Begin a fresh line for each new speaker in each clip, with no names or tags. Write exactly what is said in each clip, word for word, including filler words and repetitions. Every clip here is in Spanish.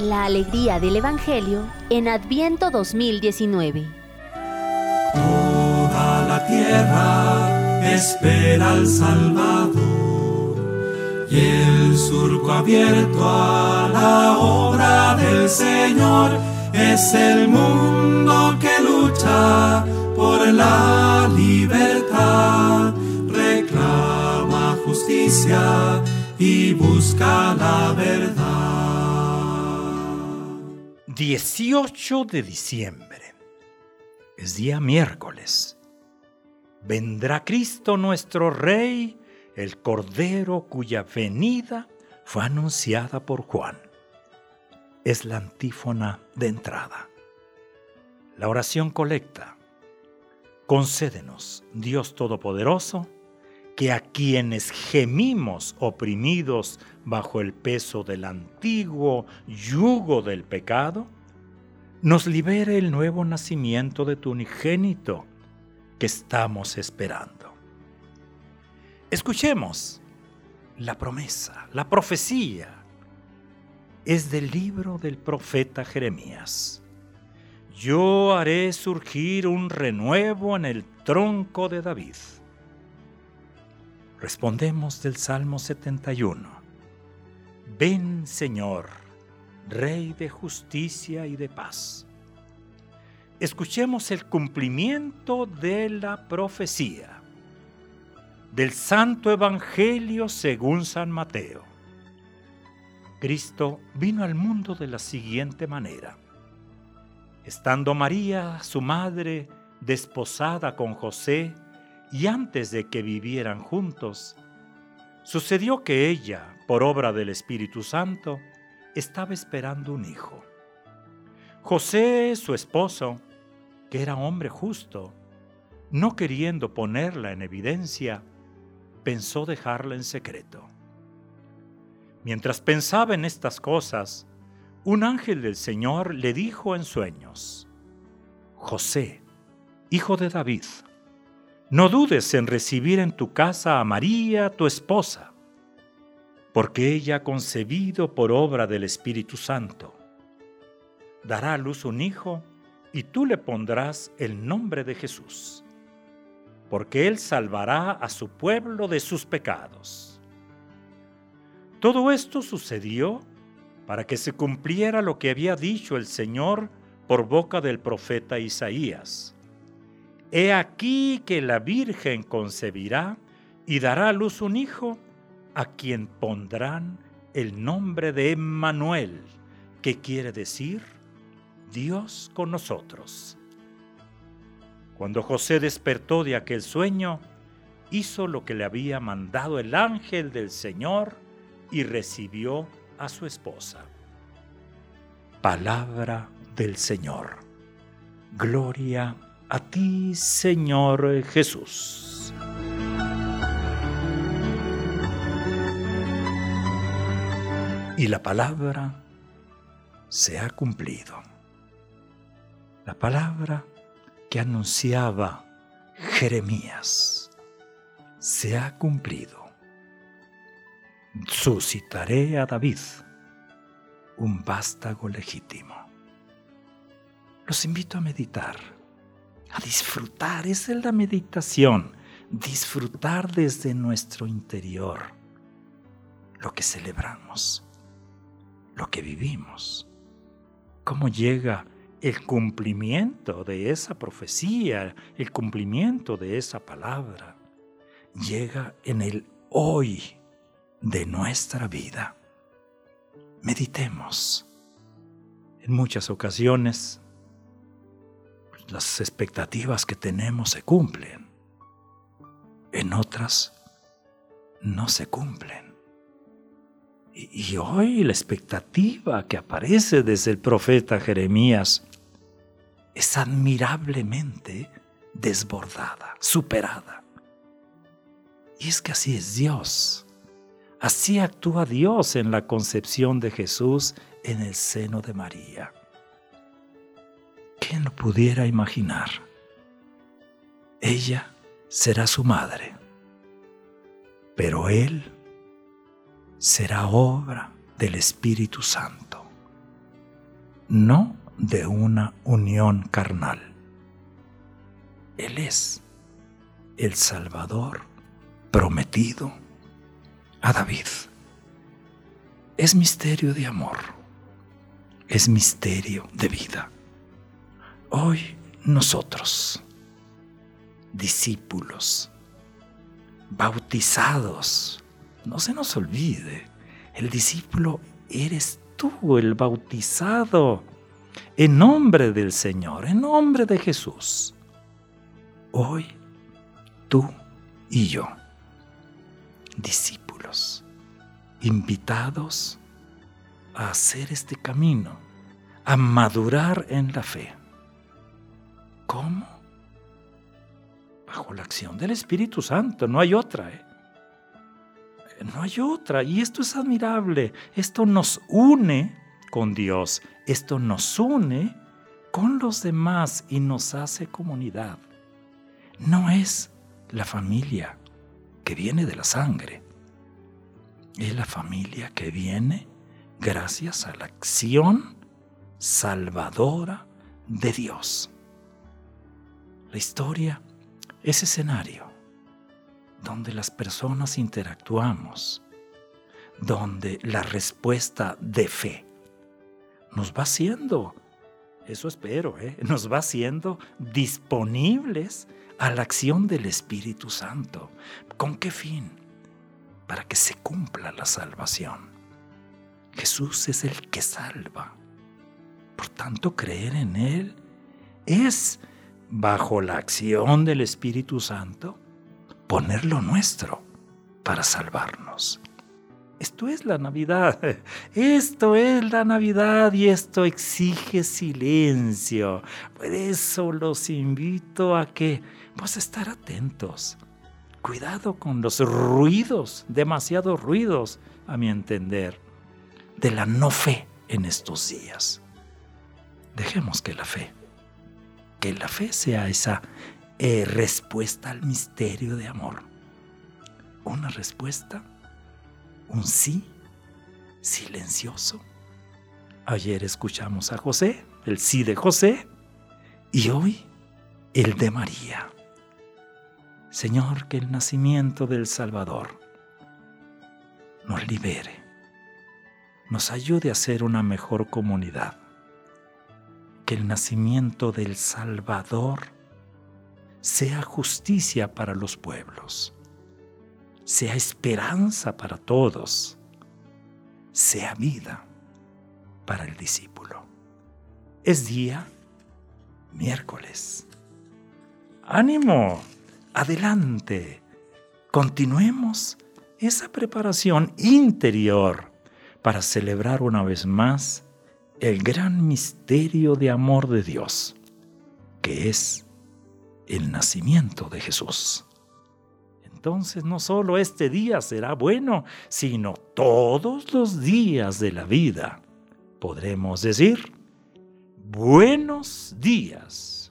La alegría del Evangelio en Adviento dos mil diecinueve.
Toda la tierra espera al Salvador y el surco abierto a la obra del Señor es el mundo que lucha por la libertad, reclama justicia y busca la verdad.
dieciocho de diciembre. Es día miércoles. Vendrá Cristo nuestro Rey, el Cordero cuya venida fue anunciada por Juan. Es la antífona de entrada. La oración colecta. Concédenos, Dios Todopoderoso, que a quienes gemimos oprimidos bajo el peso del antiguo yugo del pecado, nos libere el nuevo nacimiento de tu unigénito que estamos esperando. Escuchemos la promesa, la profecía. Es del libro del profeta Jeremías. Yo haré surgir un renuevo en el tronco de David. Respondemos del Salmo setenta y uno. Ven, Señor, Rey de justicia y de paz. Escuchemos el cumplimiento de la profecía del Santo Evangelio según San Mateo. Cristo vino al mundo de la siguiente manera. Estando María, su madre, desposada con José, y antes de que vivieran juntos, sucedió que ella, por obra del Espíritu Santo, estaba esperando un hijo. José, su esposo, que era hombre justo, no queriendo ponerla en evidencia, pensó dejarla en secreto. Mientras pensaba en estas cosas, un ángel del Señor le dijo en sueños: José, hijo de David, no dudes en recibir en tu casa a María, tu esposa, porque ella ha concebido por obra del Espíritu Santo. Dará a luz un hijo y tú le pondrás el nombre de Jesús, porque él salvará a su pueblo de sus pecados. Todo esto sucedió para que se cumpliera lo que había dicho el Señor por boca del profeta Isaías. He aquí que la Virgen concebirá y dará a luz un hijo, a quien pondrán el nombre de Emmanuel, que quiere decir Dios con nosotros. Cuando José despertó de aquel sueño, hizo lo que le había mandado el ángel del Señor y recibió a su esposa. Palabra del Señor. Gloria a ti, Señor Jesús. Y la palabra se ha cumplido. La palabra que anunciaba Jeremías se ha cumplido. Suscitaré a David, un vástago legítimo. Los invito a meditar, a disfrutar. Esa es la meditación, disfrutar desde nuestro interior lo que celebramos, lo que vivimos, cómo llega el cumplimiento de esa profecía, el cumplimiento de esa palabra, llega en el hoy de nuestra vida. Meditemos. En muchas ocasiones, las expectativas que tenemos se cumplen. En otras, no se cumplen. Y, y hoy la expectativa que aparece desde el profeta Jeremías es admirablemente desbordada, superada. Y es que así es Dios. Así actúa Dios en la concepción de Jesús en el seno de María. ¿Quién lo pudiera imaginar? Ella será su madre, pero Él será obra del Espíritu Santo. no de una unión carnal. Él es el Salvador prometido a David. Es misterio de amor, es misterio de vida. Hoy nosotros, discípulos, bautizados, no se nos olvide, el discípulo eres tú, el bautizado, en nombre del Señor, en nombre de Jesús. Hoy, tú y yo, discípulos, invitados a hacer este camino, a madurar en la fe. ¿Cómo? Bajo la acción del Espíritu Santo, no hay otra, ¿eh? No hay otra, y esto es admirable. Esto nos une con Dios, esto nos une con los demás y nos hace comunidad. No es la familia que viene de la sangre, es la familia que viene gracias a la acción salvadora de Dios. La historia es escenario donde las personas interactuamos, donde la respuesta de fe nos va haciendo, eso espero, ¿eh? nos va haciendo disponibles a la acción del Espíritu Santo. ¿Con qué fin? Para que se cumpla la salvación. Jesús es el que salva. Por tanto, creer en Él es, bajo la acción del Espíritu Santo, poner lo nuestro para salvarnos. Esto es la Navidad, esto es la Navidad y esto exige silencio. Por eso los invito a que, pues, estar atentos. Cuidado con los ruidos, demasiados ruidos, a mi entender, de la no fe en estos días. Dejemos que la fe, que la fe sea esa eh, respuesta al misterio de amor. Una respuesta, un sí silencioso. Ayer escuchamos a José, el sí de José, y hoy el de María. Señor, que el nacimiento del Salvador nos libere, nos ayude a ser una mejor comunidad. Que el nacimiento del Salvador sea justicia para los pueblos, sea esperanza para todos, sea vida para el discípulo. Es día miércoles. ¡Ánimo! Adelante, continuemos esa preparación interior para celebrar una vez más el gran misterio de amor de Dios, que es el nacimiento de Jesús. Entonces no solo este día será bueno, sino todos los días de la vida. Podremos decir, buenos días.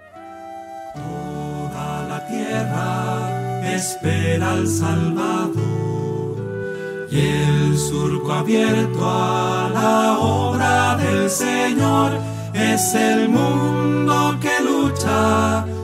Toda la tierra espera al Salvador y el surco abierto a la obra del Señor es el mundo que lucha